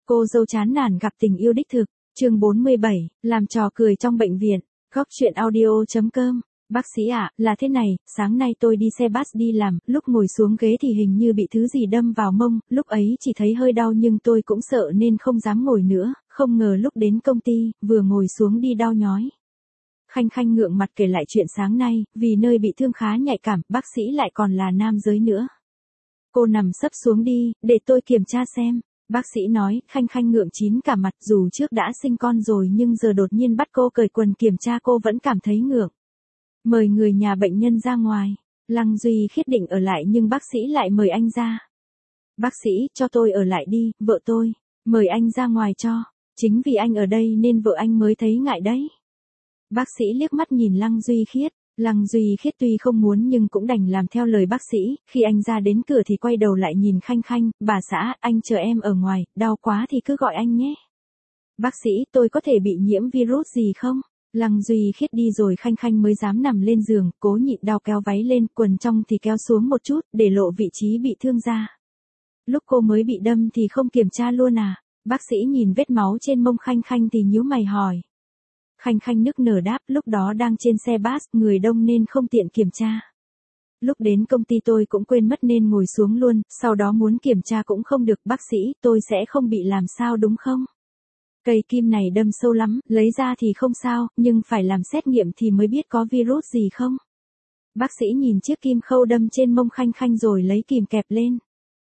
Cô dâu chán nản gặp tình yêu đích thực, chương 47, làm trò cười trong bệnh viện, góc chuyện audio.com. Bác sĩ ạ, là thế này, sáng nay tôi đi xe bus đi làm, lúc ngồi xuống ghế thì hình như bị thứ gì đâm vào mông, lúc ấy chỉ thấy hơi đau nhưng tôi cũng sợ nên không dám ngồi nữa, không ngờ lúc đến công ty, vừa ngồi xuống đi đau nhói. Khanh Khanh ngượng mặt kể lại chuyện sáng nay, vì nơi bị thương khá nhạy cảm, bác sĩ lại còn là nam giới nữa. Cô nằm sấp xuống đi, để tôi kiểm tra xem. Bác sĩ nói, Khanh Khanh ngượng chín cả mặt, dù trước đã sinh con rồi nhưng giờ đột nhiên bắt cô cởi quần kiểm tra cô vẫn cảm thấy ngượng. Mời người nhà bệnh nhân ra ngoài. Lăng Duy Khiết định ở lại nhưng bác sĩ lại mời anh ra. Bác sĩ, cho tôi ở lại đi, vợ tôi. Mời anh ra ngoài cho. Chính vì anh ở đây nên vợ anh mới thấy ngại đấy. Bác sĩ liếc mắt nhìn Lăng Duy Khiết. Lăng Duy Khiết tuy không muốn nhưng cũng đành làm theo lời bác sĩ, khi anh ra đến cửa thì quay đầu lại nhìn Khanh Khanh, bà xã, anh chờ em ở ngoài, đau quá thì cứ gọi anh nhé. Bác sĩ, tôi có thể bị nhiễm virus gì không? Lăng Duy Khiết đi rồi Khanh Khanh mới dám nằm lên giường, cố nhịn đau kéo váy lên, quần trong thì kéo xuống một chút, để lộ vị trí bị thương ra. Lúc cô mới bị đâm thì không kiểm tra luôn à? Bác sĩ nhìn vết máu trên mông Khanh Khanh thì nhíu mày hỏi. Khanh Khanh nức nở đáp, lúc đó đang trên xe bus, người đông nên không tiện kiểm tra. Lúc đến công ty tôi cũng quên mất nên ngồi xuống luôn, sau đó muốn kiểm tra cũng không được, bác sĩ, tôi sẽ không bị làm sao đúng không? Cây kim này đâm sâu lắm, lấy ra thì không sao, nhưng phải làm xét nghiệm thì mới biết có virus gì không? Bác sĩ nhìn chiếc kim khâu đâm trên mông Khanh Khanh rồi lấy kìm kẹp lên.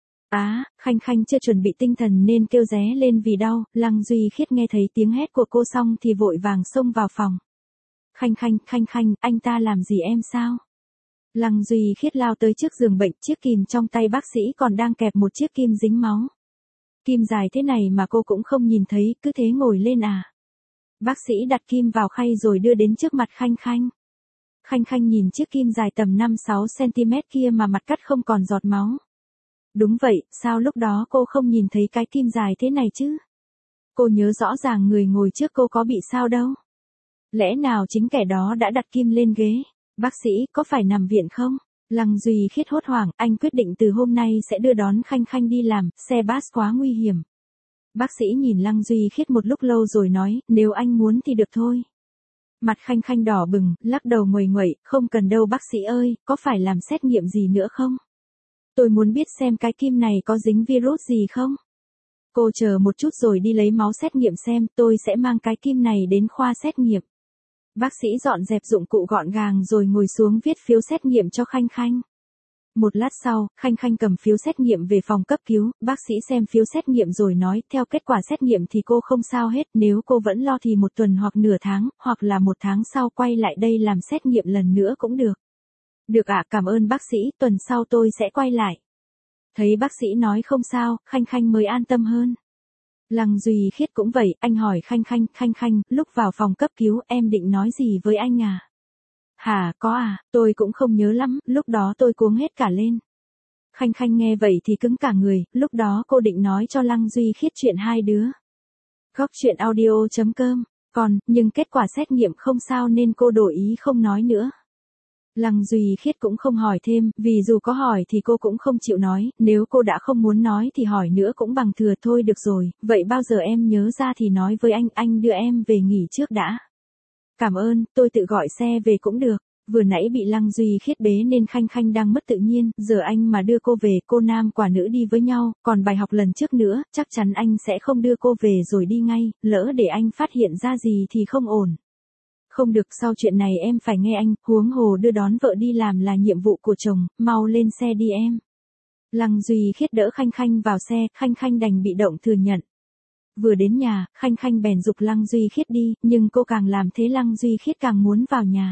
Khanh Khanh chưa chuẩn bị tinh thần nên kêu ré lên vì đau, Lăng Duy Khiết nghe thấy tiếng hét của cô xong thì vội vàng xông vào phòng. Khanh Khanh, anh ta làm gì em sao? Lăng Duy Khiết lao tới trước giường bệnh, chiếc kìm trong tay bác sĩ còn đang kẹp một chiếc kim dính máu. Kim dài thế này mà cô cũng không nhìn thấy, cứ thế ngồi lên à? Bác sĩ đặt kim vào khay rồi đưa đến trước mặt Khanh Khanh. Khanh Khanh nhìn chiếc kim dài tầm 5-6 cm kia mà mặt cắt không còn giọt máu. Đúng vậy, sao lúc đó cô không nhìn thấy cái kim dài thế này chứ? Cô nhớ rõ ràng người ngồi trước cô có bị sao đâu. Lẽ nào chính kẻ đó đã đặt kim lên ghế? Bác sĩ, có phải nằm viện không? Lăng Duy Khiết hốt hoảng, anh quyết định từ hôm nay sẽ đưa đón Khanh Khanh đi làm, xe bus quá nguy hiểm. Bác sĩ nhìn Lăng Duy Khiết một lúc lâu rồi nói, nếu anh muốn thì được thôi. Mặt Khanh Khanh đỏ bừng, lắc đầu nguầy nguậy, không cần đâu bác sĩ ơi, có phải làm xét nghiệm gì nữa không? Tôi muốn biết xem cái kim này có dính virus gì không? Cô chờ một chút rồi đi lấy máu xét nghiệm xem, tôi sẽ mang cái kim này đến khoa xét nghiệm. Bác sĩ dọn dẹp dụng cụ gọn gàng rồi ngồi xuống viết phiếu xét nghiệm cho Khanh Khanh. Một lát sau, Khanh Khanh cầm phiếu xét nghiệm về phòng cấp cứu, bác sĩ xem phiếu xét nghiệm rồi nói, theo kết quả xét nghiệm thì cô không sao hết, nếu cô vẫn lo thì 1 tuần hoặc nửa tháng, hoặc là 1 tháng sau quay lại đây làm xét nghiệm lần nữa cũng được. Được ạ, cảm ơn bác sĩ, tuần sau tôi sẽ quay lại. Thấy bác sĩ nói không sao, Khanh Khanh mới an tâm hơn. Lăng Duy Khiết cũng vậy, anh hỏi Khanh Khanh, lúc vào phòng cấp cứu em định nói gì với anh à? Hả, có à, tôi cũng không nhớ lắm, lúc đó tôi cuống hết cả lên. Khanh Khanh nghe vậy thì cứng cả người, lúc đó cô định nói cho Lăng Duy Khiết chuyện hai đứa. Góc chuyện audio.com, nhưng kết quả xét nghiệm không sao nên cô đổi ý không nói nữa. Lăng Duy Khiết cũng không hỏi thêm, vì dù có hỏi thì cô cũng không chịu nói, nếu cô đã không muốn nói thì hỏi nữa cũng bằng thừa thôi được rồi, vậy bao giờ em nhớ ra thì nói với anh đưa em về nghỉ trước đã. Cảm ơn, tôi tự gọi xe về cũng được, vừa nãy bị Lăng Duy Khiết bế nên Khanh Khanh đang mất tự nhiên, giờ anh mà đưa cô về, cô nam quả nữ đi với nhau, còn bài học lần trước nữa, chắc chắn anh sẽ không đưa cô về rồi đi ngay, lỡ để anh phát hiện ra gì thì không ổn. Không được, sau chuyện này em phải nghe anh, huống hồ đưa đón vợ đi làm là nhiệm vụ của chồng, mau lên xe đi em. Lăng Duy Khiết đỡ Khanh Khanh vào xe, Khanh Khanh đành bị động thừa nhận. Vừa đến nhà, Khanh Khanh bèn giục Lăng Duy Khiết đi, nhưng cô càng làm thế Lăng Duy Khiết càng muốn vào nhà.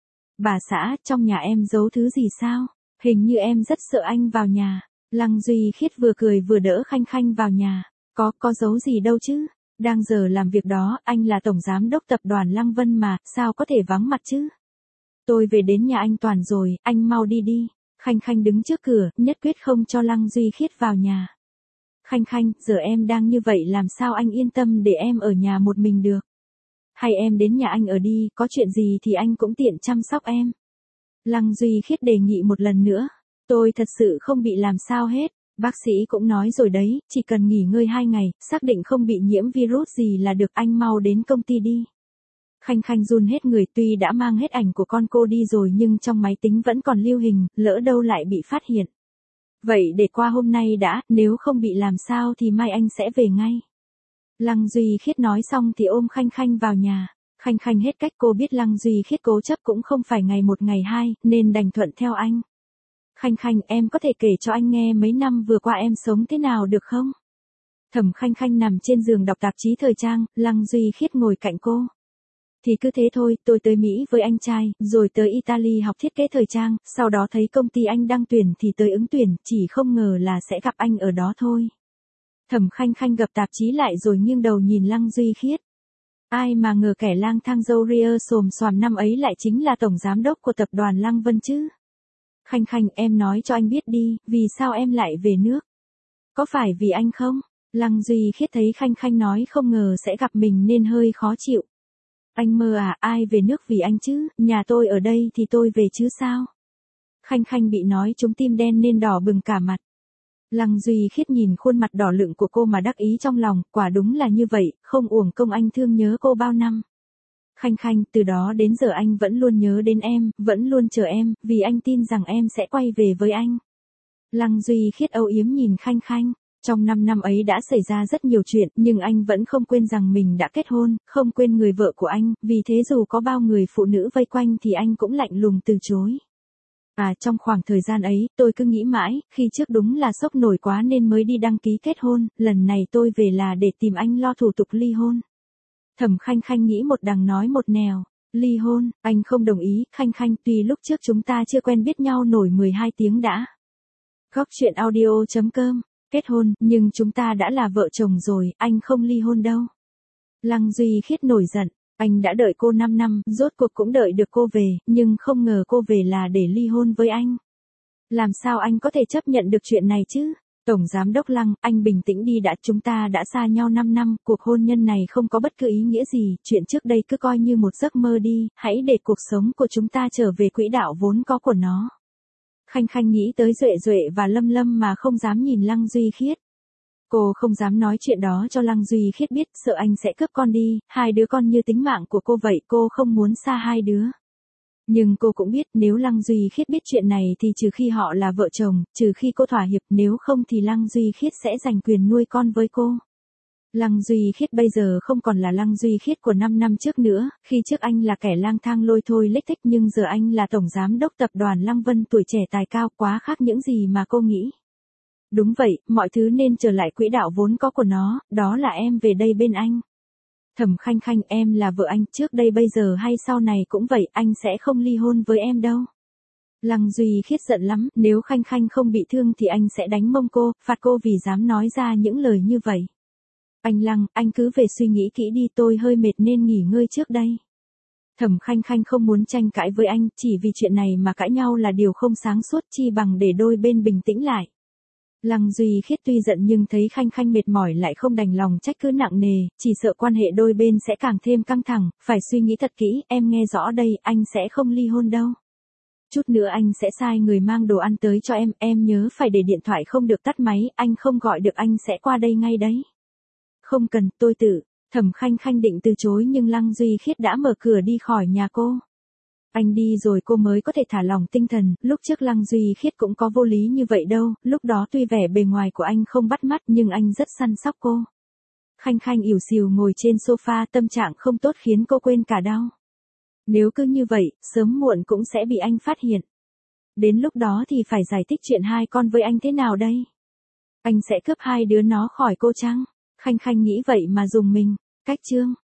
Bà xã, trong nhà em giấu thứ gì sao? Hình như em rất sợ anh vào nhà. Lăng Duy Khiết vừa cười vừa đỡ Khanh Khanh vào nhà. Có giấu gì đâu chứ? Đang giờ làm việc đó, anh là tổng giám đốc tập đoàn Lăng Vân mà, sao có thể vắng mặt chứ? Tôi về đến nhà anh Toàn rồi, anh mau đi đi. Khanh Khanh đứng trước cửa, nhất quyết không cho Lăng Duy Khiết vào nhà. Khanh Khanh, giờ em đang như vậy làm sao anh yên tâm để em ở nhà một mình được? Hay em đến nhà anh ở đi, có chuyện gì thì anh cũng tiện chăm sóc em. Lăng Duy Khiết đề nghị một lần nữa. Tôi thật sự không bị làm sao hết. Bác sĩ cũng nói rồi đấy, chỉ cần nghỉ ngơi 2 ngày, xác định không bị nhiễm virus gì là được, anh mau đến công ty đi. Khanh Khanh run hết người, tuy đã mang hết ảnh của con cô đi rồi nhưng trong máy tính vẫn còn lưu hình, lỡ đâu lại bị phát hiện. Vậy để qua hôm nay đã, nếu không bị làm sao thì mai anh sẽ về ngay. Lăng Duy Khiết nói xong thì ôm Khanh Khanh vào nhà. Khanh Khanh hết cách, cô biết Lăng Duy Khiết cố chấp cũng không phải ngày một ngày hai, nên đành thuận theo anh. Khanh Khanh, em có thể kể cho anh nghe mấy năm vừa qua em sống thế nào được không? Thẩm Khanh Khanh nằm trên giường đọc tạp chí thời trang, Lăng Duy Khiết ngồi cạnh cô. Thì cứ thế thôi, tôi tới Mỹ với anh trai, rồi tới Italy học thiết kế thời trang, sau đó thấy công ty anh đang tuyển thì tới ứng tuyển, chỉ không ngờ là sẽ gặp anh ở đó thôi. Thẩm Khanh Khanh gập tạp chí lại rồi nghiêng đầu nhìn Lăng Duy Khiết. Ai mà ngờ kẻ lang thang râu ria xồm xoàm năm ấy lại chính là tổng giám đốc của tập đoàn Lăng Vân chứ. Khanh Khanh, em nói cho anh biết đi, vì sao em lại về nước? Có phải vì anh không? Lăng Duy Khiết thấy Khanh Khanh nói không ngờ sẽ gặp mình nên hơi khó chịu. Anh mơ à, ai về nước vì anh chứ, nhà tôi ở đây thì tôi về chứ sao? Khanh Khanh bị nói trúng tim đen nên đỏ bừng cả mặt. Lăng Duy Khiết nhìn khuôn mặt đỏ lựng của cô mà đắc ý trong lòng, quả đúng là như vậy, không uổng công anh thương nhớ cô bao năm. Khanh Khanh, từ đó đến giờ anh vẫn luôn nhớ đến em, vẫn luôn chờ em, vì anh tin rằng em sẽ quay về với anh. Lăng Duy Khiết âu yếm nhìn Khanh Khanh. Trong 5 năm ấy đã xảy ra rất nhiều chuyện, nhưng anh vẫn không quên rằng mình đã kết hôn, không quên người vợ của anh, vì thế dù có bao người phụ nữ vây quanh thì anh cũng lạnh lùng từ chối. Trong khoảng thời gian ấy, tôi cứ nghĩ mãi, khi trước đúng là sốc nổi quá nên mới đi đăng ký kết hôn, lần này tôi về là để tìm anh lo thủ tục ly hôn. Thẩm Khanh Khanh nghĩ một đằng nói một nẻo. Ly hôn, anh không đồng ý, Khanh Khanh, tuy lúc trước chúng ta chưa quen biết nhau nổi 12 tiếng đã. Góc truyện audio.com. Kết hôn, nhưng chúng ta đã là vợ chồng rồi, anh không ly hôn đâu. Lăng Duy Khiết nổi giận, anh đã đợi cô 5 năm, rốt cuộc cũng đợi được cô về, nhưng không ngờ cô về là để ly hôn với anh. Làm sao anh có thể chấp nhận được chuyện này chứ? Tổng Giám đốc Lăng, anh bình tĩnh đi đã, chúng ta đã xa nhau 5 năm, cuộc hôn nhân này không có bất cứ ý nghĩa gì, chuyện trước đây cứ coi như một giấc mơ đi, hãy để cuộc sống của chúng ta trở về quỹ đạo vốn có của nó. Khanh Khanh nghĩ tới Duệ Duệ và Lâm Lâm mà không dám nhìn Lăng Duy Khiết. Cô không dám nói chuyện đó cho Lăng Duy Khiết biết, sợ anh sẽ cướp con đi, hai đứa con như tính mạng của cô vậy, cô không muốn xa hai đứa. Nhưng cô cũng biết nếu Lăng Duy Khiết biết chuyện này thì trừ khi họ là vợ chồng, trừ khi cô thỏa hiệp, nếu không thì Lăng Duy Khiết sẽ giành quyền nuôi con với cô. Lăng Duy Khiết bây giờ không còn là Lăng Duy Khiết của 5 năm trước nữa, khi trước anh là kẻ lang thang lôi thôi lếch thếch nhưng giờ anh là tổng giám đốc tập đoàn Lăng Vân tuổi trẻ tài cao, quá khác những gì mà cô nghĩ. Đúng vậy, mọi thứ nên trở lại quỹ đạo vốn có của nó, đó là em về đây bên anh. Thẩm Khanh Khanh, em là vợ anh, trước đây bây giờ hay sau này cũng vậy, anh sẽ không ly hôn với em đâu. Lăng Duy Khiết giận lắm, nếu Khanh Khanh không bị thương thì anh sẽ đánh mông cô, phạt cô vì dám nói ra những lời như vậy. Anh Lăng, anh cứ về suy nghĩ kỹ đi, tôi hơi mệt nên nghỉ ngơi trước đây. Thẩm Khanh Khanh không muốn tranh cãi với anh, chỉ vì chuyện này mà cãi nhau là điều không sáng suốt, chi bằng để đôi bên bình tĩnh lại. Lăng Duy Khiết tuy giận nhưng thấy Khanh Khanh mệt mỏi lại không đành lòng trách cứ nặng nề, chỉ sợ quan hệ đôi bên sẽ càng thêm căng thẳng, phải suy nghĩ thật kỹ, em nghe rõ đây, anh sẽ không ly hôn đâu. Chút nữa anh sẽ sai người mang đồ ăn tới cho em nhớ phải để điện thoại không được tắt máy, anh không gọi được anh sẽ qua đây ngay đấy. Không cần, tôi tự. Thẩm Khanh Khanh định từ chối nhưng Lăng Duy Khiết đã mở cửa đi khỏi nhà cô. Anh đi rồi cô mới có thể thả lỏng tinh thần, lúc trước Lăng Duy Khiết cũng có vô lý như vậy đâu, lúc đó tuy vẻ bề ngoài của anh không bắt mắt nhưng anh rất săn sóc cô. Khanh Khanh ỉu xìu ngồi trên sofa, tâm trạng không tốt khiến cô quên cả đau. Nếu cứ như vậy, sớm muộn cũng sẽ bị anh phát hiện. Đến lúc đó thì phải giải thích chuyện hai con với anh thế nào đây? Anh sẽ cướp hai đứa nó khỏi cô chăng? Khanh Khanh nghĩ vậy mà rùng mình. Cách chương